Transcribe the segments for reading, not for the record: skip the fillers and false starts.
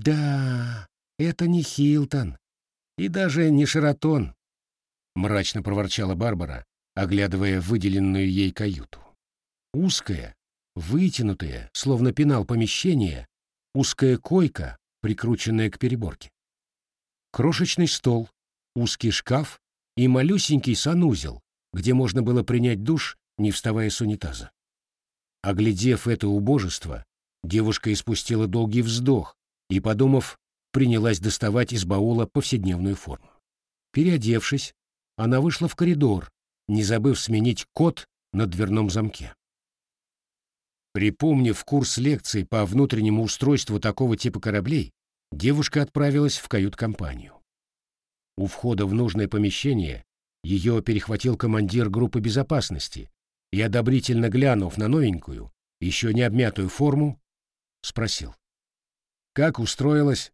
«Да, это не Хилтон и даже не Шератон», — мрачно проворчала Барбара, оглядывая выделенную ей каюту. Узкое, вытянутое, словно пенал помещение, узкая койка, прикрученная к переборке. Крошечный стол, узкий шкаф и малюсенький санузел, где можно было принять душ, не вставая с унитаза. Оглядев это убожество, девушка испустила долгий вздох и, подумав, принялась доставать из баула повседневную форму. Переодевшись, она вышла в коридор, не забыв сменить код на дверном замке. Припомнив курс лекций по внутреннему устройству такого типа кораблей, девушка отправилась в кают-компанию. У входа в нужное помещение ее перехватил командир группы безопасности и, одобрительно глянув на новенькую, еще не обмятую форму, спросил: «Как устроилась?»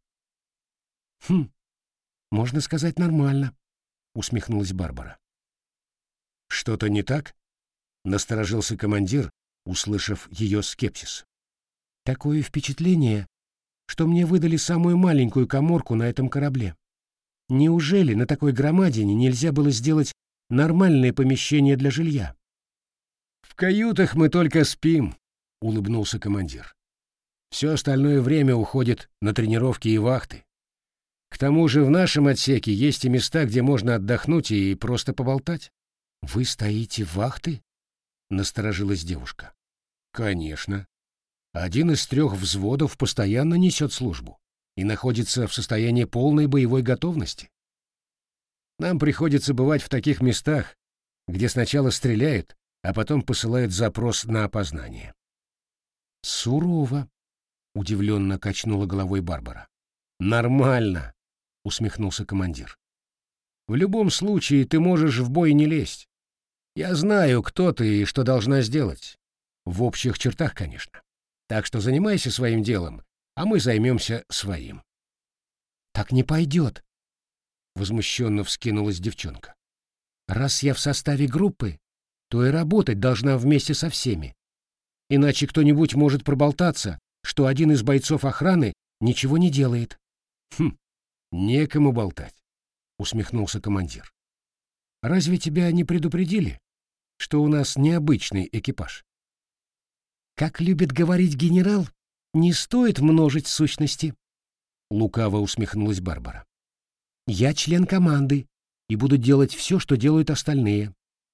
«Можно сказать, нормально», — усмехнулась Барбара. «Что-то не так?» — насторожился командир, услышав ее скепсис. «Такое впечатление, что мне выдали самую маленькую каморку на этом корабле. Неужели на такой громадине нельзя было сделать нормальное помещение для жилья?» «В каютах мы только спим», — улыбнулся командир. «Все остальное время уходит на тренировки и вахты. К тому же в нашем отсеке есть и места, где можно отдохнуть и просто поболтать». «Вы стоите вахты?» — насторожилась девушка. «Конечно. Один из 3 взводов постоянно несет службу и находится в состоянии полной боевой готовности. Нам приходится бывать в таких местах, где сначала стреляют, а потом посылают запрос на опознание». «Сурово», — удивленно качнула головой Барбара. «Нормально», — усмехнулся командир. «В любом случае ты можешь в бой не лезть. Я знаю, кто ты и что должна сделать. В общих чертах, конечно. Так что занимайся своим делом, а мы займемся своим». «Так не пойдет», — возмущенно вскинулась девчонка. «Раз я в составе группы, то и работать должна вместе со всеми. Иначе кто-нибудь может проболтаться, что один из бойцов охраны ничего не делает». Некому болтать», — усмехнулся командир. «Разве тебя не предупредили, что у нас необычный экипаж?» «Как любит говорить генерал, не стоит множить сущности», — лукаво усмехнулась Барбара. «Я член команды и буду делать все, что делают остальные».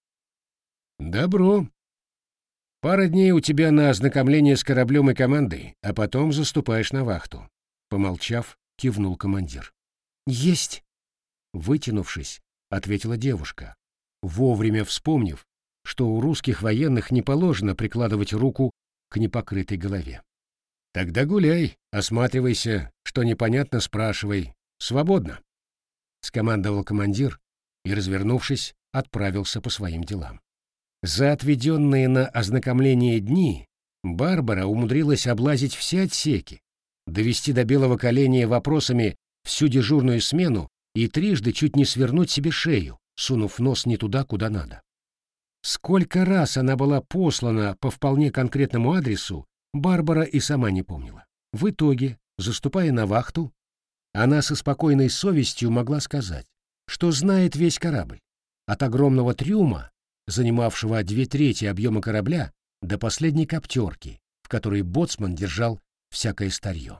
«Добро. Пара дней у тебя на ознакомление с кораблем и командой, а потом заступаешь на вахту», — помолчав, кивнул командир. «Есть!» — вытянувшись, ответила девушка, вовремя вспомнив, что у русских военных не положено прикладывать руку к непокрытой голове. «Тогда гуляй, осматривайся, что непонятно, спрашивай. Свободно!» — скомандовал командир и, развернувшись, отправился по своим делам. За отведенные на ознакомление дни Барбара умудрилась облазить все отсеки, довести до белого коленя вопросами всю дежурную смену и трижды чуть не свернуть себе шею, сунув нос не туда, куда надо. Сколько раз она была послана по вполне конкретному адресу, Барбара и сама не помнила. В итоге, заступая на вахту, она со спокойной совестью могла сказать, что знает весь корабль, от огромного трюма, занимавшего 2/3 объема корабля, до последней коптерки, в которой боцман держал всякое старье.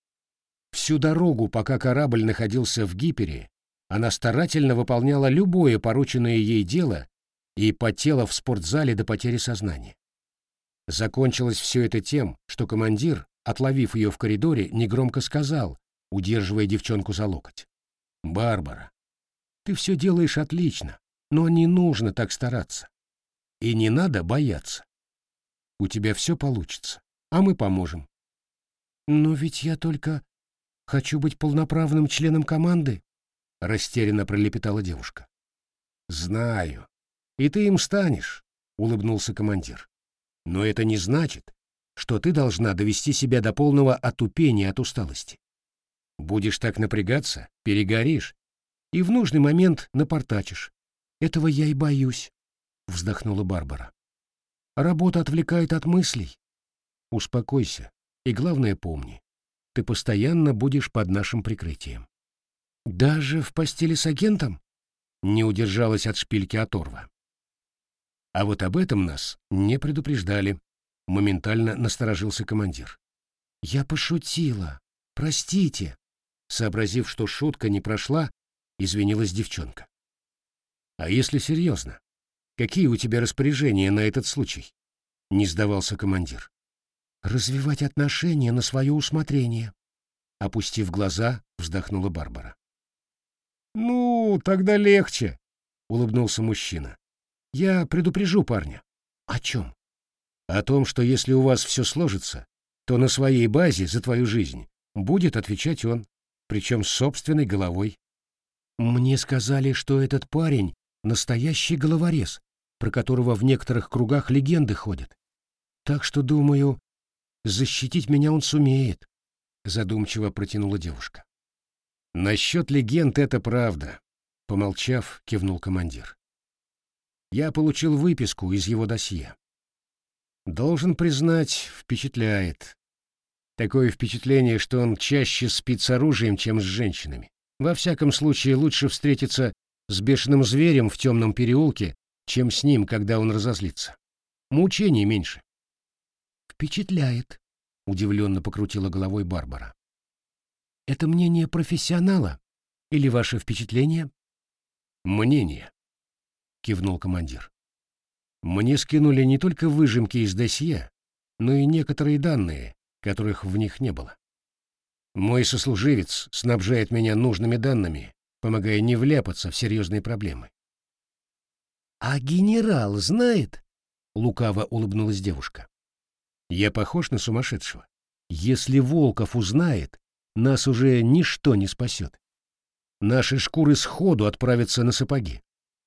Всю дорогу, пока корабль находился в гипере, она старательно выполняла любое порученное ей дело и потела в спортзале до потери сознания. Закончилось все это тем, что командир, отловив ее в коридоре, негромко сказал, удерживая девчонку за локоть: «Барбара, ты все делаешь отлично, но не нужно так стараться. И не надо бояться. У тебя все получится, а мы поможем». «Но ведь я только хочу быть полноправным членом команды», — растерянно пролепетала девушка. «Знаю. И ты им станешь», — улыбнулся командир. «Но это не значит, что ты должна довести себя до полного отупения от усталости. Будешь так напрягаться, перегоришь и в нужный момент напортачишь». «Этого я и боюсь», — вздохнула Барбара. «Работа отвлекает от мыслей». «Успокойся и, главное, помни, ты постоянно будешь под нашим прикрытием. Даже в постели с агентом? Не удержалась от шпильки оторва. А вот об этом нас не предупреждали. Моментально насторожился командир. Я пошутила. Простите. Сообразив, что шутка не прошла, извинилась девчонка. А если серьезно? Какие у тебя распоряжения на этот случай? Не сдавался командир. Развивать отношения на свое усмотрение. Опустив глаза, вздохнула Барбара. Ну, тогда легче, улыбнулся мужчина. Я предупрежу парня. О чем? О том, что если у вас все сложится, то на своей базе за твою жизнь будет отвечать он, причем с собственной головой. Мне сказали, что этот парень настоящий головорез, про которого в некоторых кругах легенды ходят. Так что, думаю, защитить меня он сумеет, задумчиво протянула девушка. Насчет легенд это правда, помолчав, кивнул командир. Я получил выписку из его досье. Должен признать, впечатляет. Такое впечатление, что он чаще спит с оружием, чем с женщинами. Во всяком случае, лучше встретиться с бешеным зверем в темном переулке, чем с ним, когда он разозлится. Мучений меньше. Впечатляет, удивленно покрутила головой Барбара. Это мнение профессионала или ваше впечатление? Мнение, кивнул командир. Мне скинули не только выжимки из досье, но и некоторые данные, которых в них не было. Мой сослуживец снабжает меня нужными данными, помогая не вляпаться в серьезные проблемы. «А генерал знает?» — лукаво улыбнулась девушка. «Я похож на сумасшедшего. Если Волков узнает, нас уже ничто не спасет. Наши шкуры сходу отправятся на сапоги.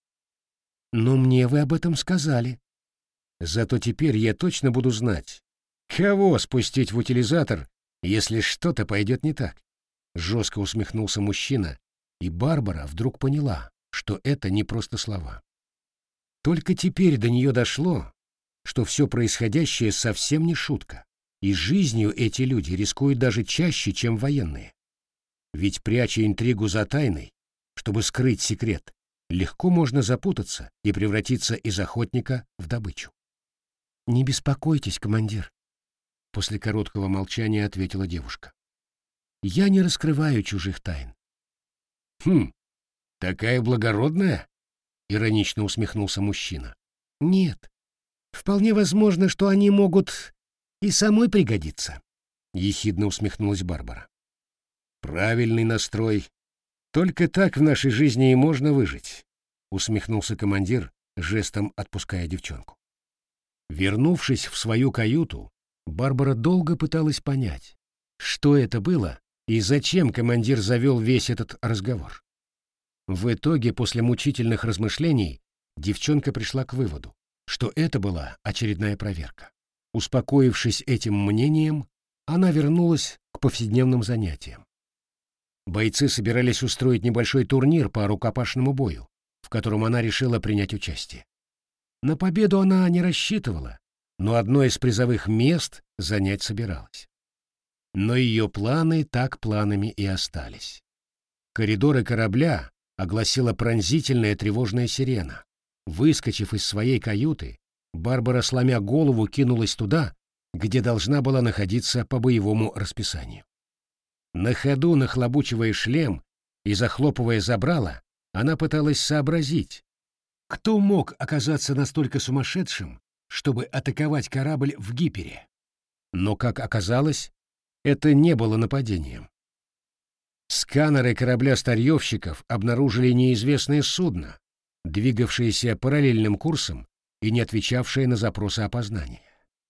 Но мне вы об этом сказали. Зато теперь я точно буду знать, кого спустить в утилизатор, если что-то пойдет не так». Жестко усмехнулся мужчина, и Барбара вдруг поняла, что это не просто слова. Только теперь до нее дошло, что все происходящее совсем не шутка, и жизнью эти люди рискуют даже чаще, чем военные. Ведь, пряча интригу за тайной, чтобы скрыть секрет, легко можно запутаться и превратиться из охотника в добычу. «Не беспокойтесь, командир», — после короткого молчания ответила девушка. «Я не раскрываю чужих тайн». «Хм, такая благородная?» — иронично усмехнулся мужчина. «Нет, вполне возможно, что они могут и самой пригодиться», — ехидно усмехнулась Барбара. «Правильный настрой. Только так в нашей жизни и можно выжить», — усмехнулся командир, жестом отпуская девчонку. Вернувшись в свою каюту, Барбара долго пыталась понять, что это было и зачем командир завел весь этот разговор. В итоге, после мучительных размышлений, девчонка пришла к выводу, что это была очередная проверка. Успокоившись этим мнением, она вернулась к повседневным занятиям. Бойцы собирались устроить небольшой турнир по рукопашному бою, в котором она решила принять участие. На победу она не рассчитывала, но одно из призовых мест занять собиралась. Но ее планы так планами и остались. Коридоры корабля огласила пронзительная тревожная сирена. Выскочив из своей каюты, Барбара, сломя голову, кинулась туда, где должна была находиться по боевому расписанию. На ходу, нахлобучивая шлем и захлопывая забрала, она пыталась сообразить, кто мог оказаться настолько сумасшедшим, чтобы атаковать корабль в Гипере. Но, как оказалось, это не было нападением. Сканеры корабля-старьевщиков обнаружили неизвестное судно, двигавшееся параллельным курсом и не отвечавшее на запросы опознания.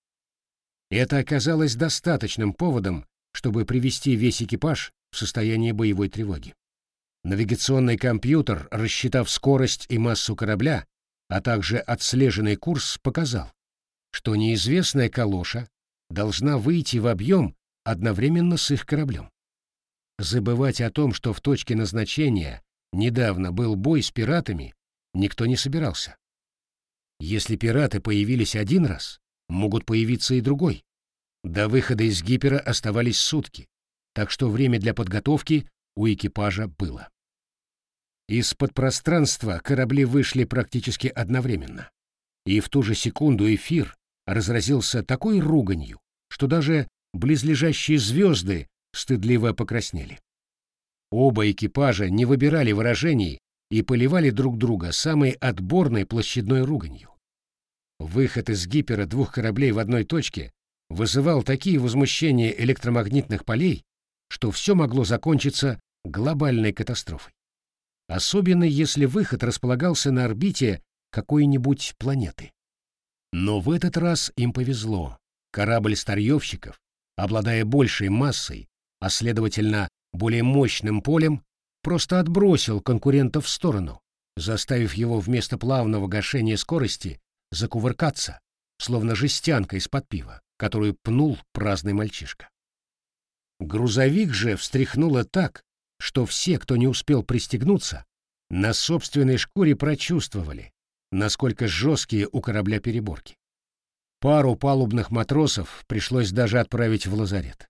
Это оказалось достаточным поводом, чтобы привести весь экипаж в состояние боевой тревоги. Навигационный компьютер, рассчитав скорость и массу корабля, а также отслеженный курс, показал, что неизвестная калоша должна выйти в объем одновременно с их кораблем. Забывать о том, что в точке назначения недавно был бой с пиратами, никто не собирался. Если пираты появились один раз, могут появиться и другой. До выхода из Гипера оставались сутки, так что время для подготовки у экипажа было. Из-под пространства корабли вышли практически одновременно, и в ту же секунду эфир разразился такой руганью, что даже близлежащие звезды стыдливо покраснели. Оба экипажа не выбирали выражений и поливали друг друга самой отборной площадной руганью. Выход из гипера двух кораблей в одной точке вызывал такие возмущения электромагнитных полей, что все могло закончиться глобальной катастрофой. Особенно если выход располагался на орбите какой-нибудь планеты. Но в этот раз им повезло. Корабль старьевщиков, обладая большей массой, а следовательно более мощным полем, просто отбросил конкурента в сторону, заставив его вместо плавного гашения скорости закувыркаться, словно жестянка из-под пива, которую пнул праздный мальчишка. Грузовик же встряхнуло так, что все, кто не успел пристегнуться, на собственной шкуре прочувствовали, насколько жесткие у корабля переборки. Пару палубных матросов пришлось даже отправить в лазарет.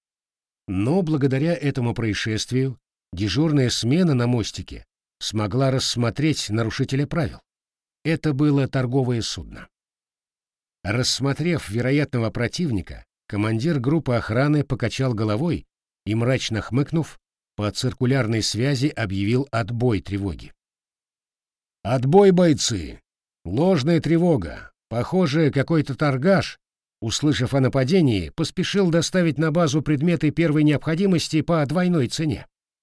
Но благодаря этому происшествию дежурная смена на мостике смогла рассмотреть нарушителя правил. Это было торговое судно. Рассмотрев вероятного противника, командир группы охраны покачал головой и, мрачно хмыкнув, по циркулярной связи объявил отбой тревоги. «Отбой, бойцы! Ложная тревога! Похоже, какой-то торгаш, услышав о нападении, поспешил доставить на базу предметы первой необходимости по двойной цене».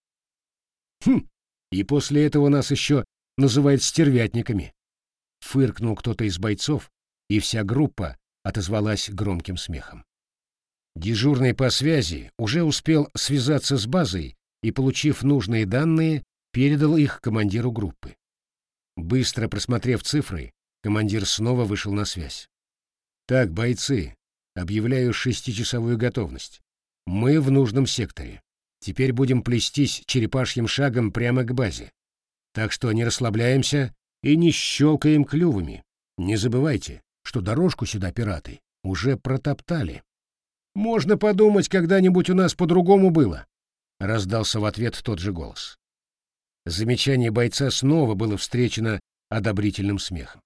«Хм, и после этого нас еще называют стервятниками», — фыркнул кто-то из бойцов, и вся группа отозвалась громким смехом. Дежурный по связи уже успел связаться с базой и, получив нужные данные, передал их командиру группы. Быстро просмотрев цифры, командир снова вышел на связь. «Так, бойцы, объявляю 6-часовую готовность. Мы в нужном секторе. Теперь будем плестись черепашьим шагом прямо к базе. Так что не расслабляемся и не щелкаем клювами. Не забывайте, что дорожку сюда пираты уже протоптали». «Можно подумать, когда-нибудь у нас по-другому было», — раздался в ответ тот же голос. Замечание бойца снова было встречено одобрительным смехом.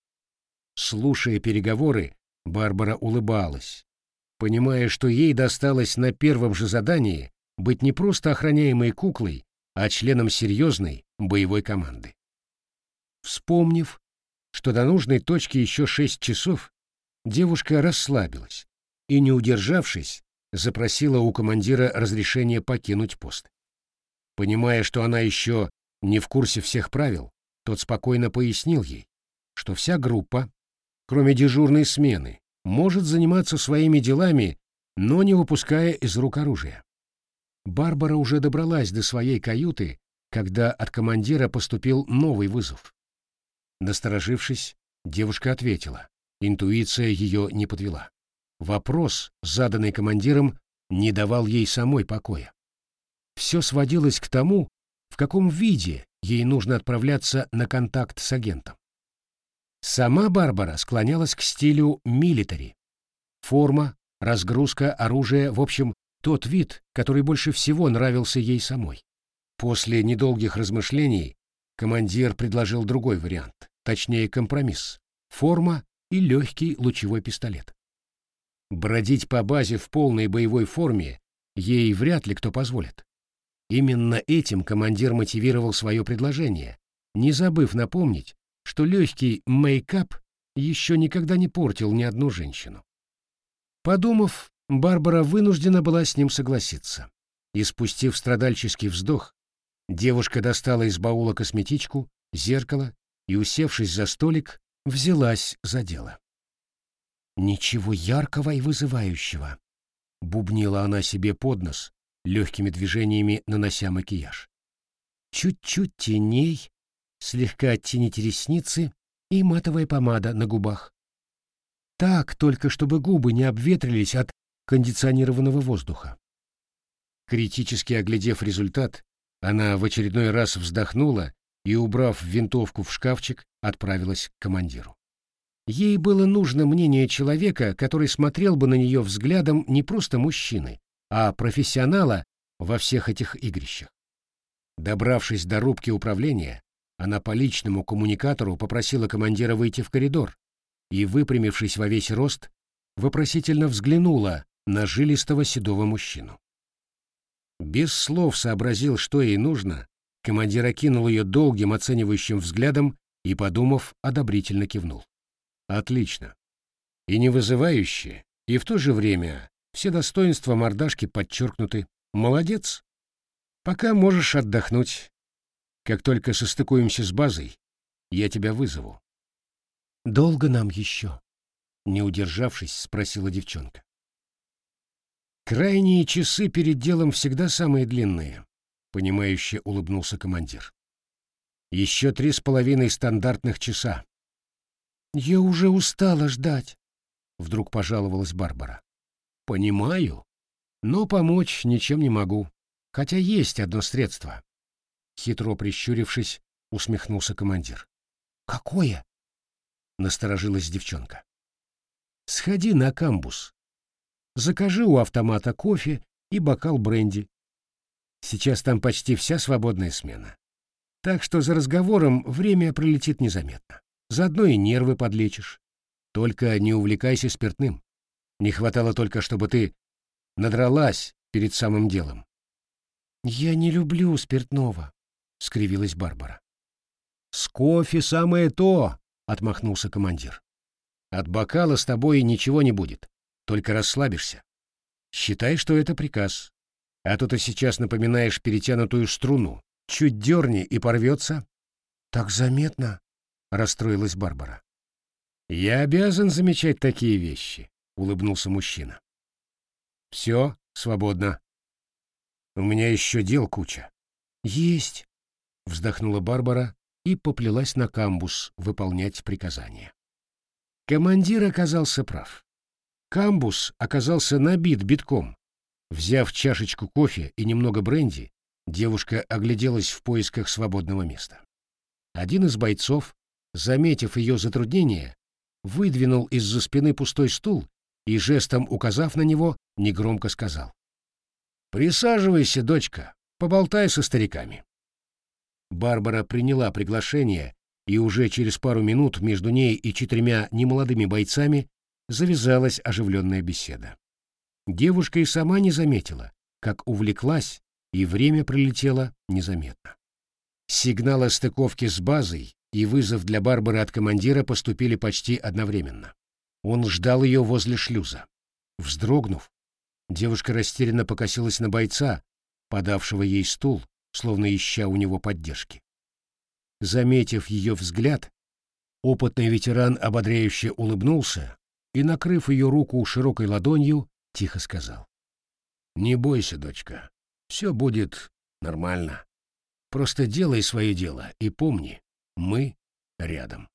Слушая переговоры, Барбара улыбалась, понимая, что ей досталось на первом же задании быть не просто охраняемой куклой, а членом серьезной боевой команды. Вспомнив, что до нужной точки еще 6 часов, девушка расслабилась и, не удержавшись, запросила у командира разрешения покинуть пост. Понимая, что она еще не в курсе всех правил, тот спокойно пояснил ей, что вся группа, кроме дежурной смены, может заниматься своими делами, но не выпуская из рук оружия. Барбара уже добралась до своей каюты, когда от командира поступил новый вызов. Насторожившись, девушка ответила. Интуиция ее не подвела. Вопрос, заданный командиром, не давал ей самой покоя. Все сводилось к тому, в каком виде ей нужно отправляться на контакт с агентом. Сама Барбара склонялась к стилю милитари. Форма, разгрузка, оружие, в общем, тот вид, который больше всего нравился ей самой. После недолгих размышлений командир предложил другой вариант, точнее компромисс — форма и легкий лучевой пистолет. Бродить по базе в полной боевой форме ей вряд ли кто позволит. Именно этим командир мотивировал свое предложение, не забыв напомнить, что легкий мейкап еще никогда не портил ни одну женщину. Подумав, Барбара вынуждена была с ним согласиться. И, спустив страдальческий вздох, девушка достала из баула косметичку, зеркало и, усевшись за столик, взялась за дело. «Ничего яркого и вызывающего», — бубнила она себе под нос, легкими движениями нанося макияж. «Чуть-чуть теней, слегка оттените ресницы и матовая помада на губах. Так, только чтобы губы не обветрились от кондиционированного воздуха». Критически оглядев результат, она в очередной раз вздохнула и, убрав винтовку в шкафчик, отправилась к командиру. Ей было нужно мнение человека, который смотрел бы на нее взглядом не просто мужчины, а профессионала во всех этих игрищах. Добравшись до рубки управления, она по личному коммуникатору попросила командира выйти в коридор и, выпрямившись во весь рост, вопросительно взглянула на жилистого седого мужчину. Без слов сообразил, что ей нужно, командир окинул ее долгим оценивающим взглядом и, подумав, одобрительно кивнул. «Отлично. И не вызывающе, и в то же время все достоинства мордашки подчеркнуты. Молодец. Пока можешь отдохнуть. Как только состыкуемся с базой, я тебя вызову». «Долго нам еще?» — не удержавшись, спросила девчонка. «Крайние часы перед делом всегда самые длинные», — понимающе улыбнулся командир. «Еще 3,5 стандартных часа». «Я уже устала ждать», — вдруг пожаловалась Барбара. «Понимаю, но помочь ничем не могу, хотя есть одно средство». Хитро прищурившись, усмехнулся командир. «Какое?» — насторожилась девчонка. «Сходи на камбус. Закажи у автомата кофе и бокал бренди. Сейчас там почти вся свободная смена. Так что за разговором время пролетит незаметно. Заодно и нервы подлечишь. Только не увлекайся спиртным. Не хватало только, чтобы ты надралась перед самым делом». «Я не люблю спиртного», — скривилась Барбара. «С кофе самое то», — отмахнулся командир. «От бокала с тобой ничего не будет, только расслабишься. Считай, что это приказ. А то ты сейчас напоминаешь перетянутую струну. Чуть дерни и порвется». «Так заметно», — расстроилась Барбара. «Я обязан замечать такие вещи», — улыбнулся мужчина. «Все, свободно. У меня еще дел куча». «Есть», — вздохнула Барбара и поплелась на камбус выполнять приказания. Командир оказался прав. Камбус оказался набит битком. Взяв чашечку кофе и немного бренди, девушка огляделась в поисках свободного места. Один из бойцов, заметив ее затруднение, выдвинул из-за спины пустой стул и, жестом указав на него, негромко сказал: «Присаживайся, дочка, поболтай со стариками». Барбара приняла приглашение, и уже через пару минут между ней и 4 немолодыми бойцами завязалась оживленная беседа. Девушка и сама не заметила, как увлеклась, и время пролетело незаметно. Сигнал о стыковке с базой и вызов для Барбары от командира поступили почти одновременно. Он ждал ее возле шлюза. Вздрогнув, девушка растерянно покосилась на бойца, подавшего ей стул, словно ища у него поддержки. Заметив ее взгляд, опытный ветеран ободряюще улыбнулся и, накрыв ее руку широкой ладонью, тихо сказал: «Не бойся, дочка, все будет нормально. Просто делай свое дело и помни, мы рядом».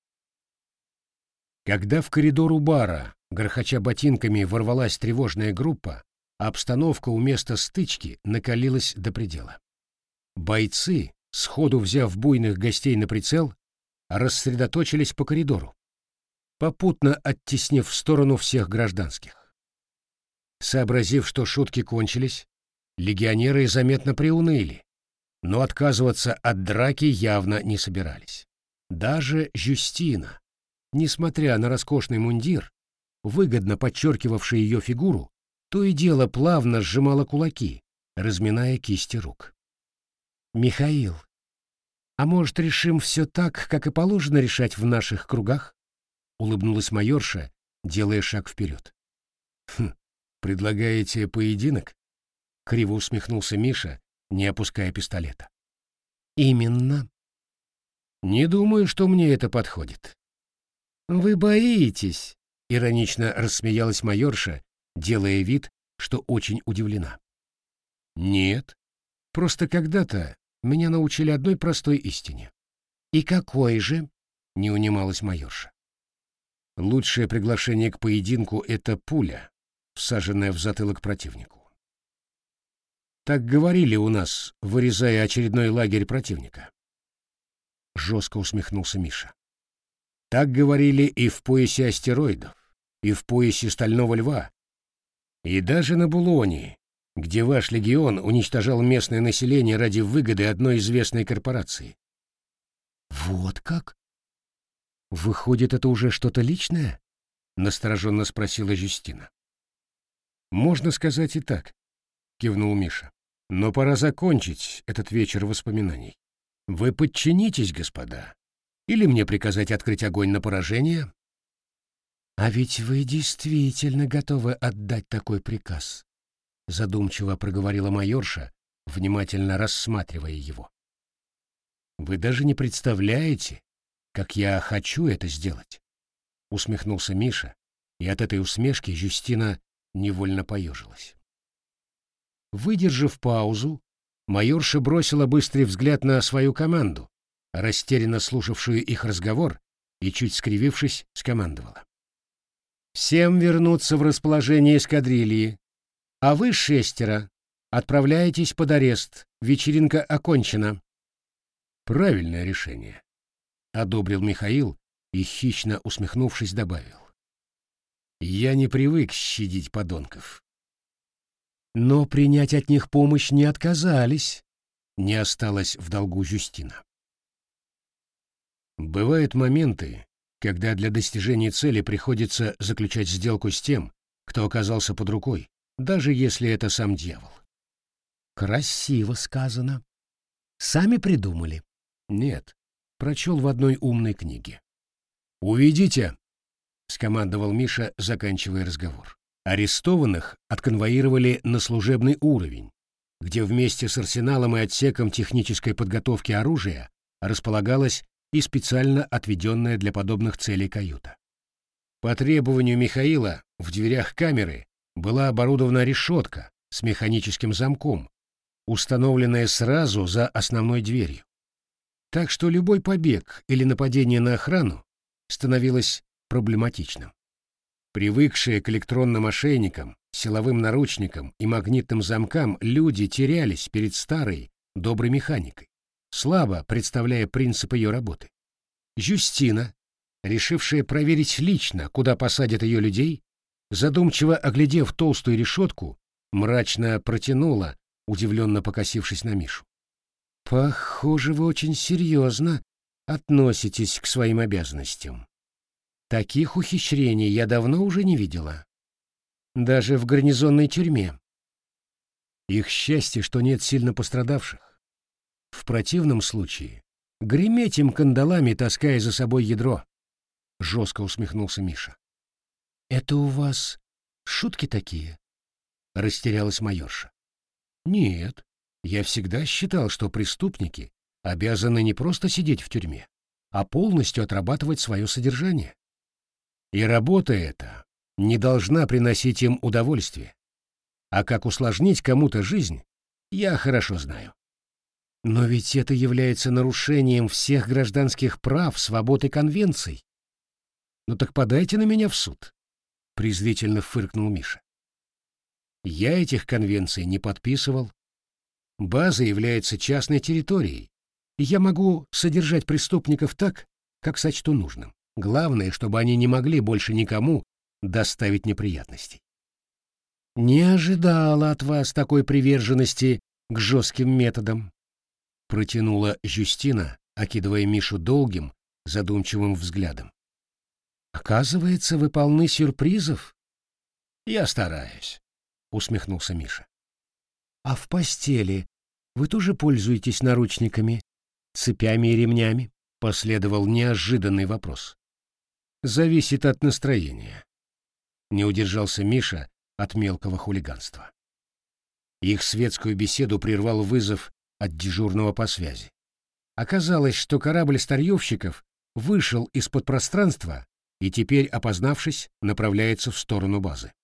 Когда в коридор у бара, грохоча ботинками, ворвалась тревожная группа, обстановка у места стычки накалилась до предела. Бойцы, сходу взяв буйных гостей на прицел, рассредоточились по коридору, попутно оттеснив в сторону всех гражданских. Сообразив, что шутки кончились, легионеры заметно приуныли, но отказываться от драки явно не собирались. Даже Жюстина, несмотря на роскошный мундир, выгодно подчеркивавший ее фигуру, то и дело плавно сжимала кулаки, разминая кисти рук. «Михаил, а может, решим все так, как и положено решать в наших кругах?» — улыбнулась майорша, делая шаг вперед. «Предлагаете поединок?» — криво усмехнулся Миша, не опуская пистолета. «Именно». «Не думаю, что мне это подходит». «Вы боитесь», — иронично рассмеялась майорша, делая вид, что очень удивлена. «Нет, просто когда-то меня научили одной простой истине». «И какой же?» — не унималась майорша. «Лучшее приглашение к поединку — это пуля, всаженная в затылок противнику. Так говорили у нас, вырезая очередной лагерь противника». Жестко усмехнулся Миша. «Так говорили и в поясе астероидов, и в поясе Стального Льва, и даже на Булоне, где ваш легион уничтожал местное население ради выгоды одной известной корпорации. Вот как? Выходит, это уже что-то личное? Настороженно спросила Жюстина. Можно сказать и так, кивнул Миша. Но пора закончить этот вечер воспоминаний. Вы подчинитесь, господа, или мне приказать открыть огонь на поражение? А ведь вы действительно готовы отдать такой приказ, задумчиво проговорила майорша, внимательно рассматривая его. Вы даже не представляете, как я хочу это сделать, усмехнулся Миша, и от этой усмешки Жюстина невольно поежилась. Выдержав паузу, майорша бросила быстрый взгляд на свою команду, растерянно слушавшую их разговор, и, чуть скривившись, скомандовала: «Всем вернуться в расположение эскадрильи, а вы, 6, отправляетесь под арест, вечеринка окончена». «Правильное решение», — одобрил Михаил и, хищно усмехнувшись, добавил: «Я не привык щадить подонков». Но принять от них помощь не отказались, не осталась в долгу Жюстина. Бывают моменты, когда для достижения цели приходится заключать сделку с тем, кто оказался под рукой, даже если это сам дьявол. Красиво сказано. Сами придумали? Нет, прочел в одной умной книге. «Уведите!» — скомандовал Миша, заканчивая разговор. Арестованных отконвоировали на служебный уровень, где вместе с арсеналом и отсеком технической подготовки оружия располагалась и специально отведенная для подобных целей каюта. По требованию Михаила в дверях камеры была оборудована решетка с механическим замком, установленная сразу за основной дверью. Так что любой побег или нападение на охрану становилось проблематичным. Привыкшие к электронным ошейникам, силовым наручникам и магнитным замкам, люди терялись перед старой, доброй механикой, слабо представляя принцип ее работы. Жюстина, решившая проверить лично, куда посадят ее людей, задумчиво оглядев толстую решетку, мрачно протянула, удивленно покосившись на Мишу: «Похоже, вы очень серьезно относитесь к своим обязанностям. Таких ухищрений я давно уже не видела. Даже в гарнизонной тюрьме. Их счастье, что нет сильно пострадавших. В противном случае греметь им кандалами, таская за собой ядро», — жестко усмехнулся Миша. «Это у вас шутки такие?» — растерялась майорша. «Нет, я всегда считал, что преступники обязаны не просто сидеть в тюрьме, а полностью отрабатывать свое содержание. И работа эта не должна приносить им удовольствие. А как усложнить кому-то жизнь, я хорошо знаю». «Но ведь это является нарушением всех гражданских прав, свобод и конвенций». «Ну так подайте на меня в суд», — презрительно фыркнул Миша. «Я этих конвенций не подписывал. База является частной территорией, и я могу содержать преступников так, как сочту нужным. Главное, чтобы они не могли больше никому доставить неприятностей». «Не ожидала от вас такой приверженности к жестким методам», — протянула Жюстина, окидывая Мишу долгим, задумчивым взглядом. «Оказывается, вы полны сюрпризов?» «Я стараюсь», — усмехнулся Миша. «А в постели вы тоже пользуетесь наручниками, цепями и ремнями?» — последовал неожиданный вопрос. «Зависит от настроения», — не удержался Миша от мелкого хулиганства. Их светскую беседу прервал вызов от дежурного по связи. Оказалось, что корабль старьевщиков вышел из-под пространства и теперь, опознавшись, направляется в сторону базы.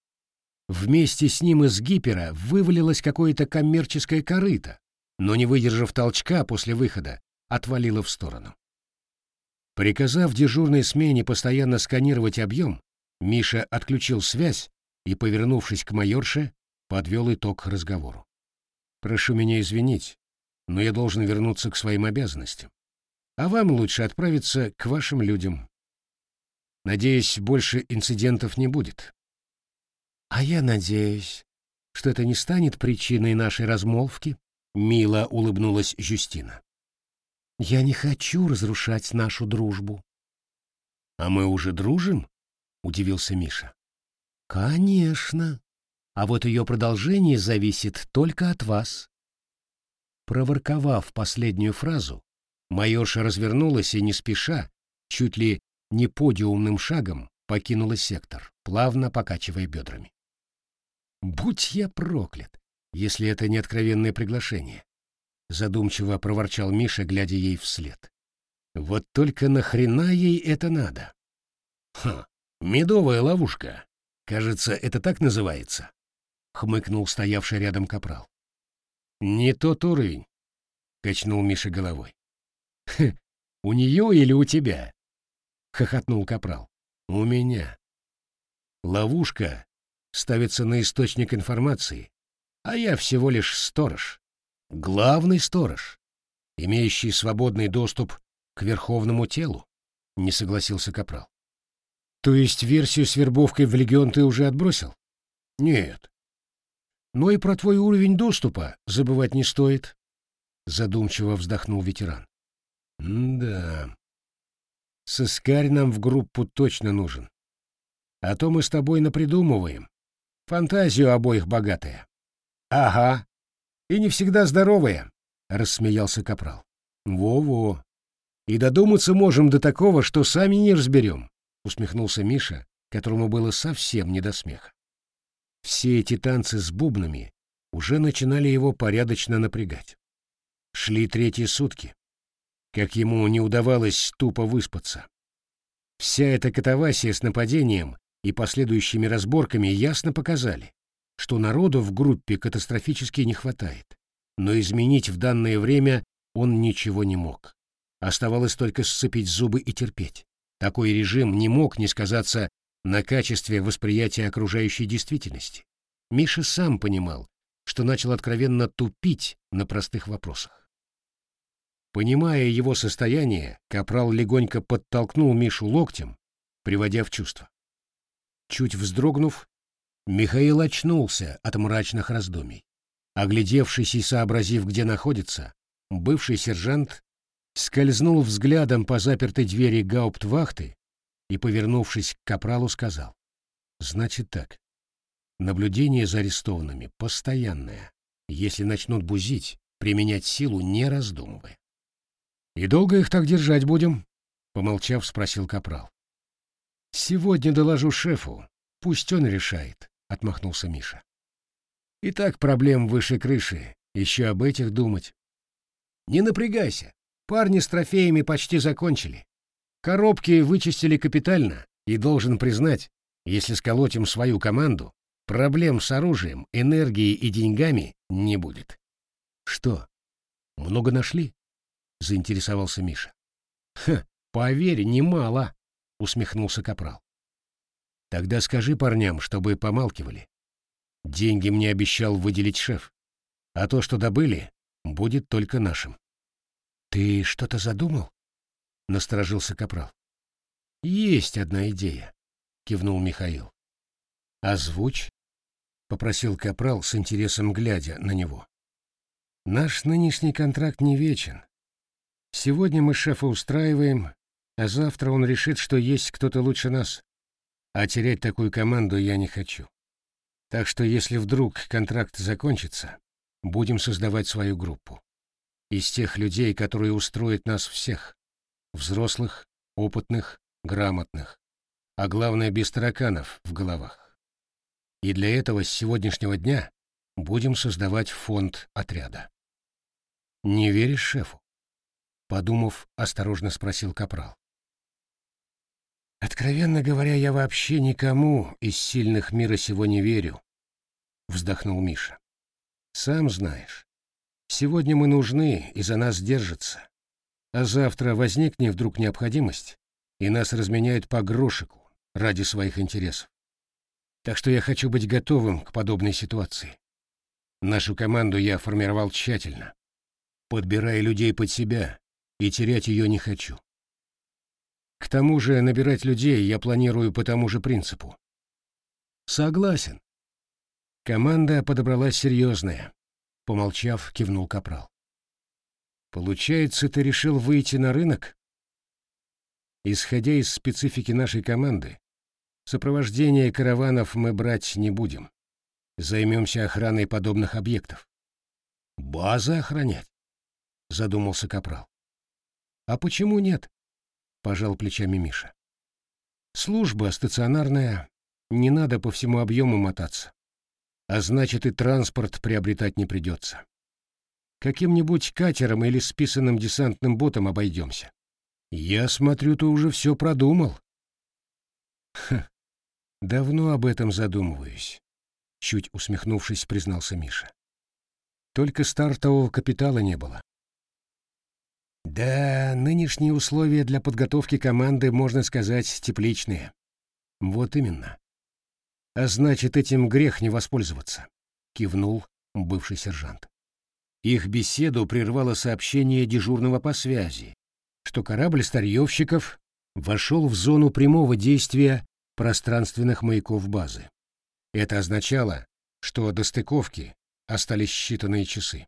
Вместе с ним из гипера вывалилось какое-то коммерческое корыто, но, не выдержав толчка после выхода, отвалило в сторону. Приказав дежурной смене постоянно сканировать объем, Миша отключил связь и, повернувшись к майорше, подвел итог разговору. «Прошу меня извинить, но я должен вернуться к своим обязанностям, а вам лучше отправиться к вашим людям. Надеюсь, больше инцидентов не будет». «А я надеюсь, что это не станет причиной нашей размолвки?» — мило улыбнулась Жюстина. «Я не хочу разрушать нашу дружбу». «А мы уже дружим?» — удивился Миша. «Конечно. А вот ее продолжение зависит только от вас». Проворковав последнюю фразу, майорша развернулась и не спеша, чуть ли не подиумным шагом, покинула сектор, плавно покачивая бедрами. «Будь я проклят, если это не откровенное приглашение», — задумчиво проворчал Миша, глядя ей вслед. «Вот только нахрена ей это надо?» «Ха, медовая ловушка. Кажется, это так называется», — хмыкнул стоявший рядом капрал. «Не тот уровень», — качнул Миша головой. «Хе, у нее или у тебя?» — хохотнул капрал. «У меня. Ловушка ставится на источник информации, а я всего лишь сторож, главный сторож, имеющий свободный доступ к верховному телу», — не согласился капрал. «То есть версию с вербовкой в легион ты уже отбросил?» «Нет. Но и про твой уровень доступа забывать не стоит», — задумчиво вздохнул ветеран. «Да. Сыскарь нам в группу точно нужен. А то мы с тобой напридумываем. Фантазию обоих богатая». «Ага. И не всегда здоровая», — рассмеялся капрал. «Во-во. И додуматься можем до такого, что сами не разберем», — усмехнулся Миша, которому было совсем не до смеха. Все эти танцы с бубнами уже начинали его порядочно напрягать. Шли третьи сутки, как ему не удавалось тупо выспаться. Вся эта катавасия с нападением и последующими разборками ясно показали, что народу в группе катастрофически не хватает, но изменить в данное время он ничего не мог. Оставалось только сцепить зубы и терпеть. Такой режим не мог не сказаться на качестве восприятия окружающей действительности. Миша сам понимал, что начал откровенно тупить на простых вопросах. Понимая его состояние, капрал легонько подтолкнул Мишу локтем, приводя в чувство. Чуть вздрогнув, Михаил очнулся от мрачных раздумий. Оглядевшись и сообразив, где находится, бывший сержант скользнул взглядом по запертой двери гауптвахты и, повернувшись к капралу, сказал: «Значит так, наблюдение за арестованными постоянное. Если начнут бузить, применять силу, не раздумывая». «И долго их так держать будем?» — помолчав, спросил капрал. «Сегодня доложу шефу, пусть он решает», — отмахнулся Миша. «И так проблем выше крыши, еще об этих думать». «Не напрягайся, парни с трофеями почти закончили. Коробки вычистили капитально, и должен признать, если сколотим свою команду, проблем с оружием, энергией и деньгами не будет». «Что, много нашли?» — заинтересовался Миша. «Ха, поверь, немало», — усмехнулся капрал. «Тогда скажи парням, чтобы помалкивали. Деньги мне обещал выделить шеф, а то, что добыли, будет только нашим». «Ты что-то задумал?» — насторожился капрал. «Есть одна идея», — кивнул Михаил. «Озвучь», — попросил капрал с интересом, глядя на него. «Наш нынешний контракт не вечен. Сегодня мы шефа устраиваем, а завтра он решит, что есть кто-то лучше нас. А терять такую команду я не хочу. Так что если вдруг контракт закончится, будем создавать свою группу. Из тех людей, которые устроят нас всех. Взрослых, опытных, грамотных. А главное, без тараканов в головах. И для этого с сегодняшнего дня будем создавать фонд отряда». «Не веришь шефу?» — подумав, осторожно спросил капрал. «Откровенно говоря, я вообще никому из сильных мира сего не верю», — вздохнул Миша. «Сам знаешь, сегодня мы нужны и за нас держатся, а завтра возникнет вдруг необходимость, и нас разменяют по грошику ради своих интересов. Так что я хочу быть готовым к подобной ситуации. Нашу команду я формировал тщательно, подбирая людей под себя, и терять ее не хочу. К тому же набирать людей я планирую по тому же принципу». «Согласен. Команда подобралась серьезная. Помолчав, кивнул капрал. Получается, ты решил выйти на рынок? Исходя из специфики нашей команды, сопровождение караванов мы брать не будем. Займемся охраной подобных объектов. Базы охранять? Задумался капрал. А почему нет? Пожал плечами Миша. Служба стационарная, не надо по всему объему мотаться. А значит, и транспорт приобретать не придется. Каким-нибудь катером или списанным десантным ботом обойдемся. Я смотрю, ты уже все продумал. Ха, давно об этом задумываюсь, чуть усмехнувшись, признался Миша. Только стартового капитала не было. Да, нынешние условия для подготовки команды, можно сказать, тепличные. Вот именно. А значит, этим грех не воспользоваться, кивнул бывший сержант. Их беседу прервало сообщение дежурного по связи, что корабль старьевщиков вошел в зону прямого действия пространственных маяков базы. Это означало, что до стыковки остались считанные часы.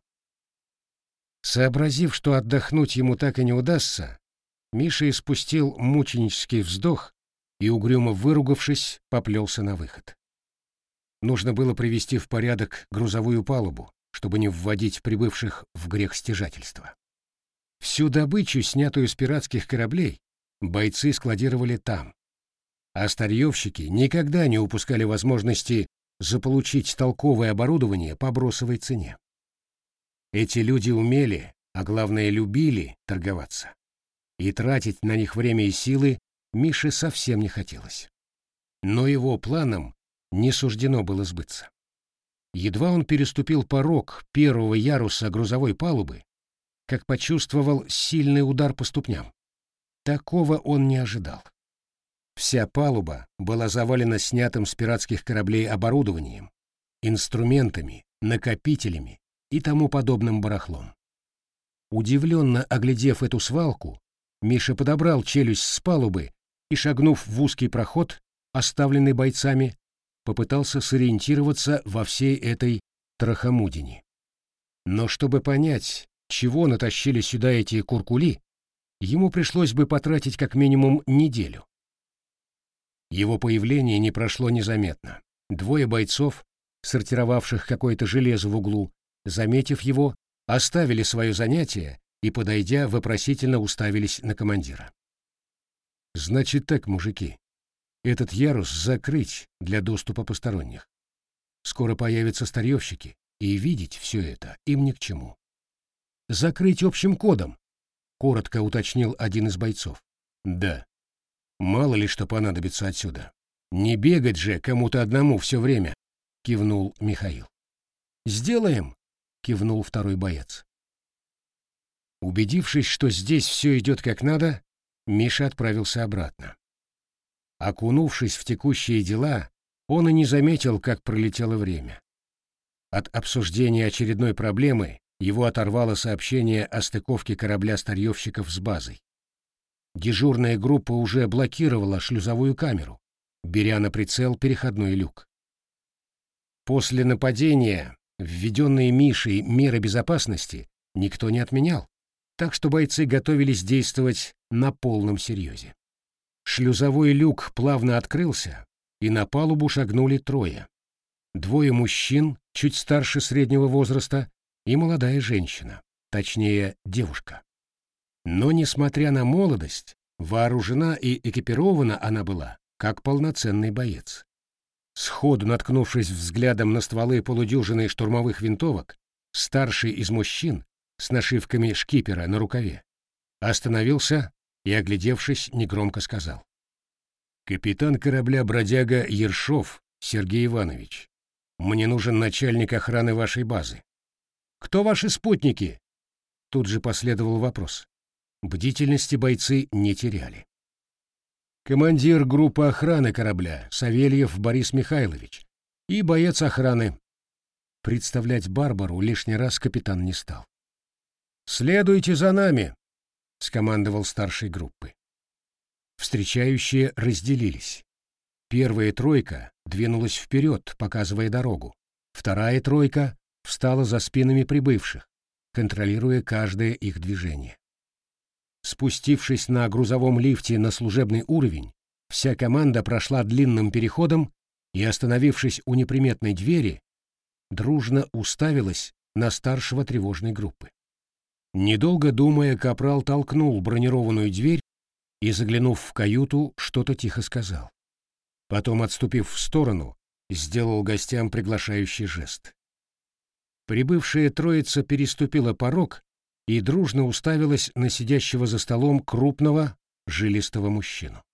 Сообразив, что отдохнуть ему так и не удастся, Миша испустил мученический вздох и, угрюмо выругавшись, поплелся на выход. Нужно было привести в порядок грузовую палубу, чтобы не вводить прибывших в грех стяжательства. Всю добычу, снятую с пиратских кораблей, бойцы складировали там, а старьевщики никогда не упускали возможности заполучить толковое оборудование по бросовой цене. Эти люди умели, а главное любили торговаться, и тратить на них время и силы Мише совсем не хотелось. Но его планам не суждено было сбыться. Едва он переступил порог первого яруса грузовой палубы, как почувствовал сильный удар по ступням. Такого он не ожидал. Вся палуба была завалена снятым с пиратских кораблей оборудованием, инструментами, накопителями и тому подобным барахлом. Удивленно оглядев эту свалку, Миша подобрал челюсть с палубы и, шагнув в узкий проход, оставленный бойцами, попытался сориентироваться во всей этой трахомудине. Но чтобы понять, чего натащили сюда эти куркули, ему пришлось бы потратить как минимум неделю. Его появление не прошло незаметно. Двое бойцов, сортировавших какое-то железо в углу, заметив его, оставили свое занятие и, подойдя, вопросительно уставились на командира. «Значит так, мужики, этот ярус закрыть для доступа посторонних. Скоро появятся старьевщики, и видеть все это им ни к чему. Закрыть общим кодом», — коротко уточнил один из бойцов. «Да. Мало ли что понадобится отсюда. Не бегать же кому-то одному все время», — кивнул Михаил. «Сделаем», — кивнул второй боец. Убедившись, что здесь все идет как надо, Миша отправился обратно. Окунувшись в текущие дела, он и не заметил, как пролетело время. От обсуждения очередной проблемы его оторвало сообщение о стыковке корабля старьевщиков с базой. Дежурная группа уже блокировала шлюзовую камеру, беря на прицел переходной люк. После нападения введенные Мишей меры безопасности никто не отменял, так что бойцы готовились действовать на полном серьезе. Шлюзовой люк плавно открылся, и на палубу шагнули трое. Двое мужчин, чуть старше среднего возраста, и молодая женщина, точнее, девушка. Но, несмотря на молодость, вооружена и экипирована она была, как полноценный боец. Сходу наткнувшись взглядом на стволы полудюжины штурмовых винтовок, старший из мужчин с нашивками шкипера на рукаве остановился и, оглядевшись, негромко сказал: «Капитан корабля «Бродяга» Ершов Сергей Иванович, мне нужен начальник охраны вашей базы». «Кто ваши спутники?» Тут же последовал вопрос. Бдительности бойцы не теряли. «Командир группы охраны корабля Савельев Борис Михайлович и боец охраны». Представлять Барбару лишний раз капитан не стал. «Следуйте за нами», — скомандовал старший группы. Встречающие разделились. Первая тройка двинулась вперед, показывая дорогу, Вторая тройка встала за спинами прибывших, контролируя каждое их движение. Спустившись на грузовом лифте на служебный уровень, вся команда прошла длинным переходом и, остановившись у неприметной двери, дружно уставилась на старшего тревожной группы. Недолго думая, капрал толкнул бронированную дверь и, заглянув в каюту, что-то тихо сказал. Потом, отступив в сторону, сделал гостям приглашающий жест. Прибывшая троица переступила порог и дружно уставилась на сидящего за столом крупного, жилистого мужчину.